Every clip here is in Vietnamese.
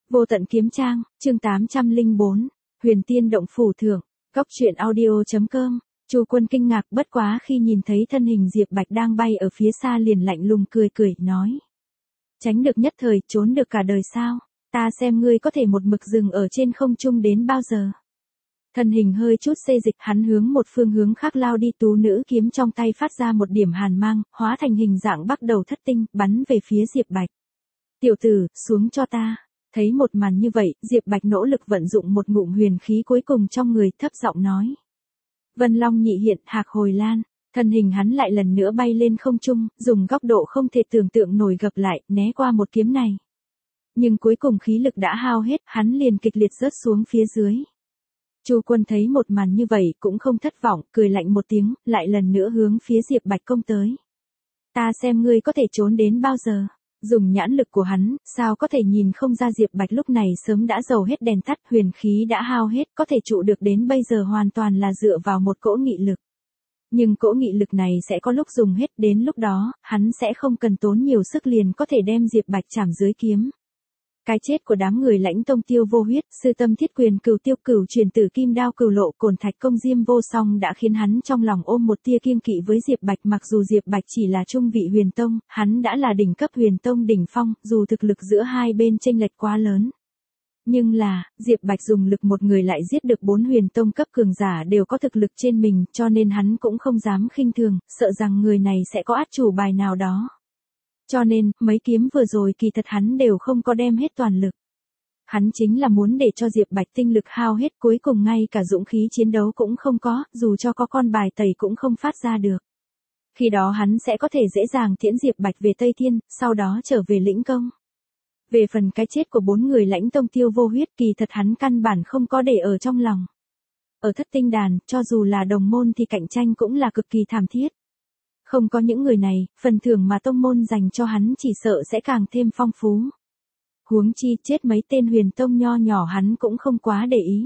Vô tận kiếm trang, chương 804, Huyền Tiên động phủ thượng, góc truyện audio.com. Chu Quân kinh ngạc bất quá khi nhìn thấy thân hình Diệp Bạch đang bay ở phía xa liền lạnh lùng cười cười, nói. Tránh được nhất thời, trốn được cả đời sao? Ta xem ngươi có thể một mực dừng ở trên không trung đến bao giờ? Thân hình hơi chút xê dịch, hắn hướng một phương hướng khác lao đi, tú nữ kiếm trong tay phát ra một điểm hàn mang, hóa thành hình dạng bắt đầu thất tinh, bắn về phía Diệp Bạch. Tiểu tử, xuống cho ta. Thấy một màn như vậy, Diệp Bạch nỗ lực vận dụng một ngụm huyền khí cuối cùng trong người, thấp giọng nói. Vân Long nhị hiện, hạc hồi lan. Thân hình hắn lại lần nữa bay lên không trung, dùng góc độ không thể tưởng tượng nổi gập lại, né qua một kiếm này. Nhưng cuối cùng khí lực đã hao hết, hắn liền kịch liệt rớt xuống phía dưới. Chu Quân thấy một màn như vậy cũng không thất vọng, cười lạnh một tiếng, lại lần nữa hướng phía Diệp Bạch công tới. Ta xem ngươi có thể trốn đến bao giờ. Dùng nhãn lực của hắn, sao có thể nhìn không ra Diệp Bạch lúc này sớm đã dầu hết đèn tắt, huyền khí đã hao hết, có thể trụ được đến bây giờ hoàn toàn là dựa vào một cỗ nghị lực. Nhưng cỗ nghị lực này sẽ có lúc dùng hết, đến lúc đó, hắn sẽ không cần tốn nhiều sức liền có thể đem Diệp Bạch chảm dưới kiếm. Cái chết của đám người Lãnh Tông Tiêu Vô Huyết, Sư Tâm Thiết Quyền Cửu Tiêu Cửu Truyền Tử Kim Đao Cửu Lộ Cổn Thạch Công Diêm Vô Song đã khiến hắn trong lòng ôm một tia kiêng kỵ với Diệp Bạch, mặc dù Diệp Bạch chỉ là trung vị huyền tông, hắn đã là đỉnh cấp huyền tông đỉnh phong, dù thực lực giữa hai bên chênh lệch quá lớn. Nhưng là, Diệp Bạch dùng lực một người lại giết được 4 huyền tông cấp cường giả đều có thực lực trên mình, cho nên hắn cũng không dám khinh thường, sợ rằng người này sẽ có át chủ bài nào đó. Cho nên, mấy kiếm vừa rồi kỳ thật hắn đều không có đem hết toàn lực. Hắn chính là muốn để cho Diệp Bạch tinh lực hao hết, cuối cùng ngay cả dũng khí chiến đấu cũng không có, dù cho có con bài tẩy cũng không phát ra được. Khi đó hắn sẽ có thể dễ dàng tiễn Diệp Bạch về Tây Thiên, sau đó trở về lĩnh công. Về phần cái chết của 4 người Lãnh Tông Tiêu Vô Huyết, kỳ thật hắn căn bản không có để ở trong lòng. Ở Thất Tinh Đàn, cho dù là đồng môn thì cạnh tranh cũng là cực kỳ thảm thiết. Không có những người này, phần thưởng mà tông môn dành cho hắn chỉ sợ sẽ càng thêm phong phú. Huống chi chết mấy tên huyền tông nho nhỏ hắn cũng không quá để ý.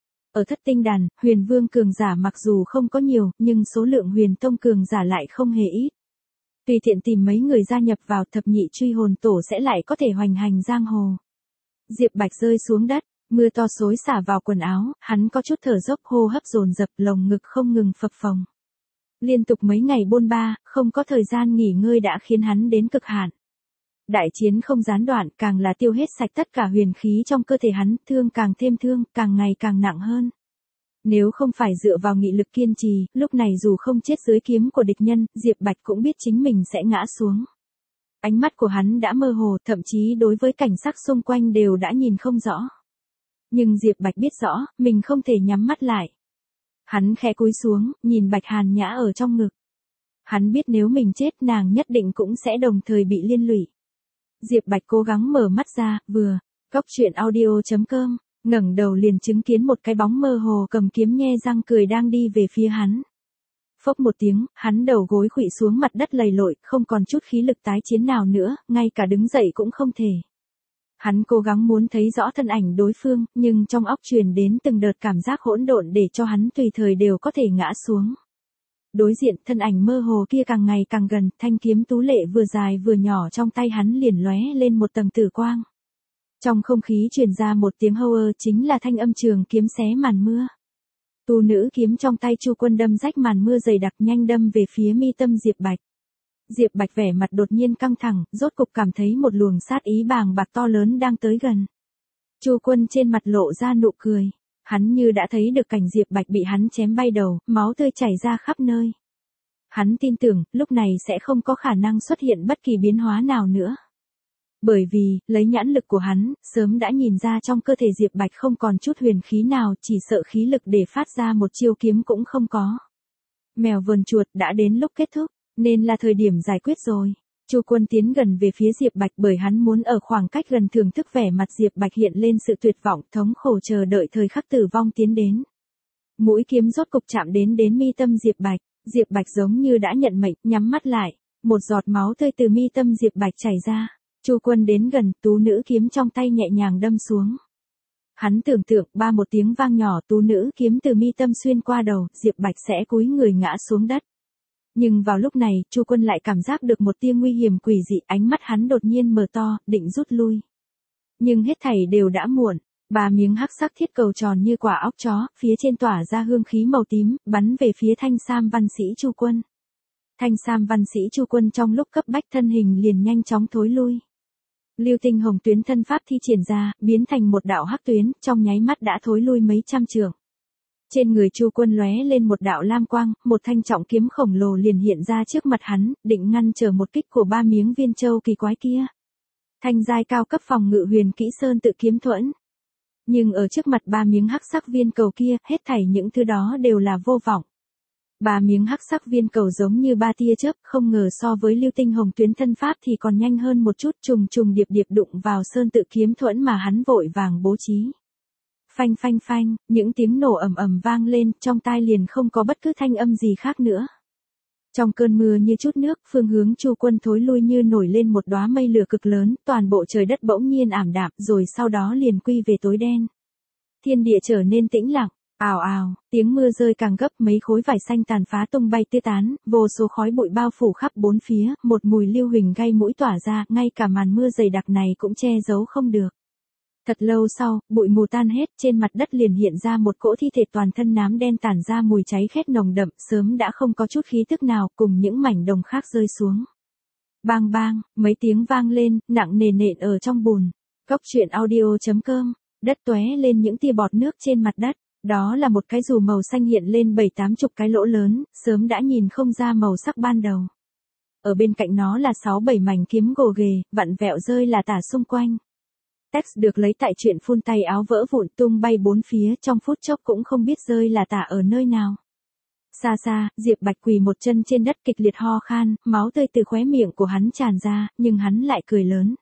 Ở Thất Tinh Đàn, huyền vương cường giả mặc dù không có nhiều, nhưng số lượng huyền tông cường giả lại không hề ít. Tùy tiện tìm mấy người gia nhập vào thập nhị truy hồn tổ sẽ lại có thể hoành hành giang hồ. Diệp Bạch rơi xuống đất, mưa to xối xả vào quần áo, hắn có chút thở dốc, hô hấp dồn dập, lồng ngực không ngừng phập phồng. Liên tục mấy ngày bôn ba, không có thời gian nghỉ ngơi đã khiến hắn đến cực hạn. Đại chiến không gián đoạn, càng là tiêu hết sạch tất cả huyền khí trong cơ thể hắn, thương càng thêm thương, càng ngày càng nặng hơn. Nếu không phải dựa vào nghị lực kiên trì, lúc này dù không chết dưới kiếm của địch nhân, Diệp Bạch cũng biết chính mình sẽ ngã xuống. Ánh mắt của hắn đã mơ hồ, thậm chí đối với cảnh sắc xung quanh đều đã nhìn không rõ. Nhưng Diệp Bạch biết rõ, mình không thể nhắm mắt lại. Hắn khẽ cúi xuống, nhìn Bạch Hàn Nhã ở trong ngực. Hắn biết nếu mình chết nàng nhất định cũng sẽ đồng thời bị liên lụy. Diệp Bạch cố gắng mở mắt ra, góc truyện audio.com, ngẩng đầu liền chứng kiến một cái bóng mơ hồ cầm kiếm nhe răng cười đang đi về phía hắn. Phốc một tiếng, hắn đầu gối khuỵu xuống mặt đất lầy lội, không còn chút khí lực tái chiến nào nữa, ngay cả đứng dậy cũng không thể. Hắn cố gắng muốn thấy rõ thân ảnh đối phương, nhưng trong óc truyền đến từng đợt cảm giác hỗn độn để cho hắn tùy thời đều có thể ngã xuống. Đối diện, thân ảnh mơ hồ kia càng ngày càng gần, thanh kiếm tú lệ vừa dài vừa nhỏ trong tay hắn liền lóe lên một tầng tử quang. Trong không khí truyền ra một tiếng hô ơ, chính là thanh âm trường kiếm xé màn mưa. Tu nữ kiếm trong tay Chu Quân đâm rách màn mưa dày đặc, nhanh đâm về phía mi tâm Diệp Bạch. Diệp Bạch vẻ mặt đột nhiên căng thẳng, rốt cục cảm thấy một luồng sát ý bàng bạc to lớn đang tới gần. Chu Quân trên mặt lộ ra nụ cười. Hắn như đã thấy được cảnh Diệp Bạch bị hắn chém bay đầu, máu tươi chảy ra khắp nơi. Hắn tin tưởng, lúc này sẽ không có khả năng xuất hiện bất kỳ biến hóa nào nữa. Bởi vì, lấy nhãn lực của hắn, sớm đã nhìn ra trong cơ thể Diệp Bạch không còn chút huyền khí nào, chỉ sợ khí lực để phát ra một chiêu kiếm cũng không có. Mèo vờn chuột đã đến lúc kết thúc, nên là thời điểm giải quyết rồi. Chu Quân tiến gần về phía Diệp Bạch bởi hắn muốn ở khoảng cách gần thưởng thức vẻ mặt Diệp Bạch hiện lên sự tuyệt vọng, thống khổ chờ đợi thời khắc tử vong tiến đến. Mũi kiếm rốt cục chạm đến mi tâm Diệp Bạch, Diệp Bạch giống như đã nhận mệnh, nhắm mắt lại, một giọt máu tươi từ mi tâm Diệp Bạch chảy ra. Chu Quân đến gần, tú nữ kiếm trong tay nhẹ nhàng đâm xuống. Hắn tưởng tượng, một tiếng vang nhỏ, tú nữ kiếm từ mi tâm xuyên qua đầu, Diệp Bạch sẽ cúi người ngã xuống đất. Nhưng vào lúc này, Chu Quân lại cảm giác được một tia nguy hiểm quỷ dị, ánh mắt hắn đột nhiên mở to, định rút lui. Nhưng hết thảy đều đã muộn. Ba miếng hắc sắc thiết cầu tròn như quả óc chó, phía trên tỏa ra hương khí màu tím, bắn về phía Thanh Sam văn sĩ Chu Quân. Thanh Sam văn sĩ Chu Quân trong lúc cấp bách thân hình liền nhanh chóng thối lui. Lưu Tinh Hồng tuyến thân pháp thi triển ra, biến thành một đạo hắc tuyến, trong nháy mắt đã thối lui mấy trăm trượng. Trên người Chu Quân lóe lên một đạo lam quang, một thanh trọng kiếm khổng lồ liền hiện ra trước mặt hắn, định ngăn trở một kích của ba miếng viên châu kỳ quái kia. Thanh giai cao cấp phòng ngự huyền kỹ sơn tự kiếm thuẫn. Nhưng ở trước mặt ba miếng hắc sắc viên cầu kia, hết thảy những thứ đó đều là vô vọng. Ba miếng hắc sắc viên cầu giống như ba tia chớp, không ngờ so với Lưu Tinh Hồng tuyến thân pháp thì còn nhanh hơn một chút, trùng trùng điệp điệp đụng vào sơn tự kiếm thuẫn mà hắn vội vàng bố trí. Phanh phanh phanh, những tiếng nổ ầm ầm vang lên, trong tai liền không có bất cứ thanh âm gì khác nữa. Trong cơn mưa như chút nước, phương hướng Chu Quân thối lui như nổi lên một đóa mây lửa cực lớn, toàn bộ trời đất bỗng nhiên ảm đạm, rồi sau đó liền quy về tối đen. Thiên địa trở nên tĩnh lặng, ào ào, tiếng mưa rơi càng gấp, mấy khối vải xanh tàn phá tung bay tứ tán, vô số khói bụi bao phủ khắp bốn phía, một mùi lưu huỳnh gây mũi tỏa ra, ngay cả màn mưa dày đặc này cũng che giấu không được. Thật lâu sau, bụi mù tan hết, trên mặt đất liền hiện ra một cỗ thi thể toàn thân nám đen tản ra mùi cháy khét nồng đậm, sớm đã không có chút khí tức nào, cùng những mảnh đồng khác rơi xuống. Bang bang, mấy tiếng vang lên, nặng nề nện ở trong bùn. Góc truyện audio.com, đất tóe lên những tia bọt nước trên mặt đất. Đó là một cái dù màu xanh hiện lên 7-80 cái lỗ lớn, sớm đã nhìn không ra màu sắc ban đầu. Ở bên cạnh nó là 6-7 mảnh kiếm gồ ghề, vặn vẹo rơi là tả xung quanh. Text được lấy tại truyện phun tay áo vỡ vụn tung bay bốn phía, trong phút chốc cũng không biết rơi là tả ở nơi nào. Xa xa, Diệp Bạch quỳ một chân trên đất kịch liệt ho khan, máu tươi từ khóe miệng của hắn tràn ra, nhưng hắn lại cười lớn.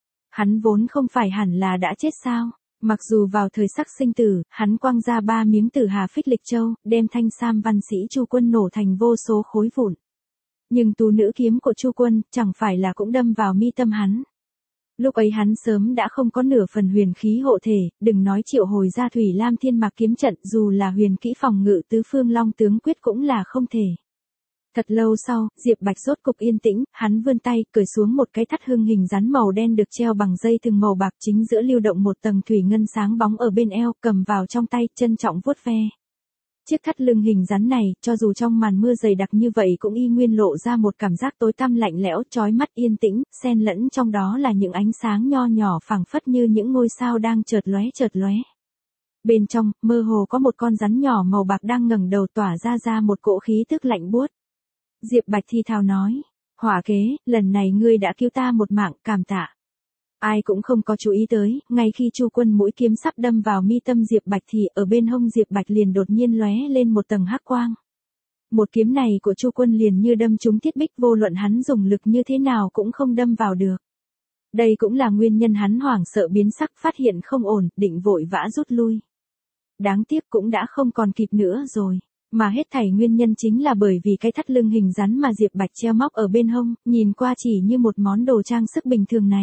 Hắn vốn không phải hẳn là đã chết sao? Mặc dù vào thời sắc sinh tử, hắn quăng ra 3 miếng tử hà phích lịch châu, đem Thanh Sam văn sĩ Chu Quân nổ thành vô số khối vụn. Nhưng tú nữ kiếm của Chu Quân, chẳng phải là cũng đâm vào mi tâm hắn. Lúc ấy hắn sớm đã không có nửa phần huyền khí hộ thể, đừng nói triệu hồi ra Thủy Lam Thiên Mạc kiếm trận, dù là huyền kỹ phòng ngự tứ phương long tướng quyết cũng là không thể. Thật lâu sau, Diệp Bạch rốt cục yên tĩnh, hắn vươn tay, cởi xuống một cái thắt hương hình rắn màu đen được treo bằng dây thừng màu bạc, chính giữa lưu động một tầng thủy ngân sáng bóng ở bên eo, cầm vào trong tay, trân trọng vuốt ve. Chiếc thắt lưng hình rắn này, cho dù trong màn mưa dày đặc như vậy cũng y nguyên lộ ra một cảm giác tối tăm lạnh lẽo, chói mắt yên tĩnh, xen lẫn trong đó là những ánh sáng nho nhỏ phảng phất như những ngôi sao đang chợt lóe. Bên trong, mơ hồ có một con rắn nhỏ màu bạc đang ngẩng đầu tỏa ra một cỗ khí tức lạnh buốt. Diệp Bạch thi thào nói, hỏa kế, lần này ngươi đã cứu ta một mạng, cảm tạ. Ai cũng không có chú ý tới, ngay khi Chu Quân mũi kiếm sắp đâm vào mi tâm Diệp Bạch thì ở bên hông Diệp Bạch liền đột nhiên lóe lên một tầng hắc quang. Một kiếm này của Chu Quân liền như đâm trúng thiết bích, vô luận hắn dùng lực như thế nào cũng không đâm vào được. Đây cũng là nguyên nhân hắn hoảng sợ biến sắc, phát hiện không ổn, định vội vã rút lui. Đáng tiếc cũng đã không còn kịp nữa rồi. Mà hết thảy nguyên nhân chính là bởi vì cái thắt lưng hình rắn mà Diệp Bạch treo móc ở bên hông, nhìn qua chỉ như một món đồ trang sức bình thường này.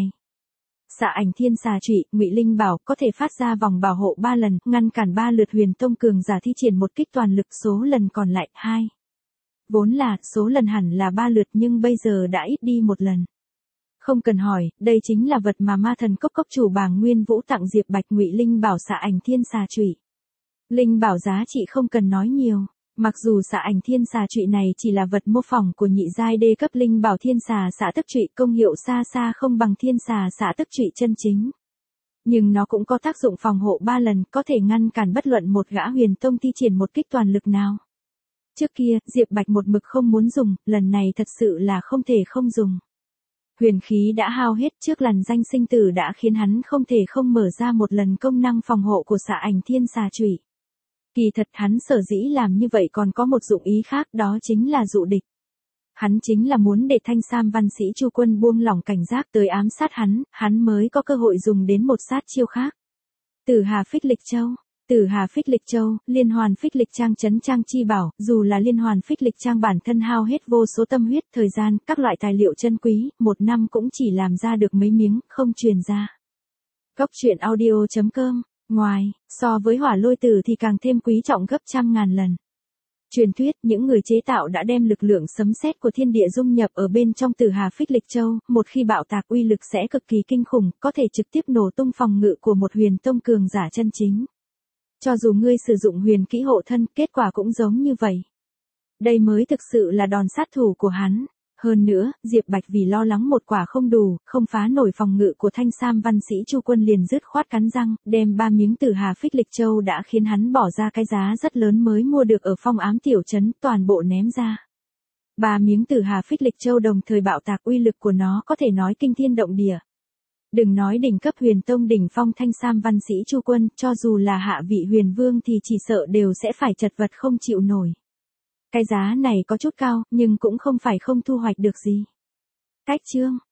Xạ ảnh thiên xà trụy, Ngụy Linh bảo có thể phát ra vòng bảo hộ 3 lần, ngăn cản 3 lượt huyền tông cường giả thi triển một kích toàn lực, số lần còn lại 2. Vốn là số lần hẳn là 3 lượt nhưng bây giờ đã ít đi 1 lần. Không cần hỏi, đây chính là vật mà ma thần cốc chủ Bàng Nguyên Vũ tặng Diệp Bạch, Ngụy Linh bảo xạ ảnh thiên xà trụy. Linh bảo giá trị không cần nói nhiều. Mặc dù xạ ảnh thiên xà trụy này chỉ là vật mô phỏng của nhị giai đê cấp linh bảo thiên xà xạ tức trụy, công hiệu xa xa không bằng thiên xà xạ tức trụy chân chính. Nhưng nó cũng có tác dụng phòng hộ 3 lần, có thể ngăn cản bất luận một gã huyền tông thi triển một kích toàn lực nào. Trước kia, Diệp Bạch một mực không muốn dùng, lần này thật sự là không thể không dùng. Huyền khí đã hao hết, trước làn danh sinh tử đã khiến hắn không thể không mở ra một lần công năng phòng hộ của xạ ảnh thiên xà trụy. Kỳ thật hắn sở dĩ làm như vậy còn có một dụng ý khác, đó chính là dụ địch. Hắn chính là muốn để Thanh Sam văn sĩ Chu Quân buông lỏng cảnh giác tới ám sát hắn mới có cơ hội dùng đến một sát chiêu khác. Tử Hà Phích Lịch Châu. Tử Hà Phích Lịch Châu, Liên Hoàn Phích Lịch Trang trấn trang chi bảo, dù là Liên Hoàn Phích Lịch Trang bản thân hao hết vô số tâm huyết, thời gian, các loại tài liệu chân quý, 1 năm cũng chỉ làm ra được mấy miếng, không truyền ra. Góc truyện audio.com. Ngoài, so với hỏa lôi tử thì càng thêm quý trọng gấp trăm ngàn lần. Truyền thuyết, những người chế tạo đã đem lực lượng sấm sét của thiên địa dung nhập ở bên trong Tử Hà Phích Lịch Châu, một khi bạo tạc uy lực sẽ cực kỳ kinh khủng, có thể trực tiếp nổ tung phòng ngự của một huyền tông cường giả chân chính. Cho dù ngươi sử dụng huyền kỹ hộ thân, kết quả cũng giống như vậy. Đây mới thực sự là đòn sát thủ của hắn. Hơn nữa, Diệp Bạch vì lo lắng một quả không đủ, không phá nổi phòng ngự của Thanh Sam văn sĩ Chu Quân liền dứt khoát cắn răng, đem 3 miếng Tử Hà Phích Lịch Châu đã khiến hắn bỏ ra cái giá rất lớn mới mua được ở Phong Ám tiểu trấn, toàn bộ ném ra. 3 miếng Tử Hà Phích Lịch Châu đồng thời bạo tạc, uy lực của nó có thể nói kinh thiên động địa. Đừng nói đỉnh cấp huyền tông đỉnh phong Thanh Sam văn sĩ Chu Quân, cho dù là hạ vị huyền vương thì chỉ sợ đều sẽ phải chật vật không chịu nổi. Cái giá này có chút cao, nhưng cũng không phải không thu hoạch được gì. Cách chương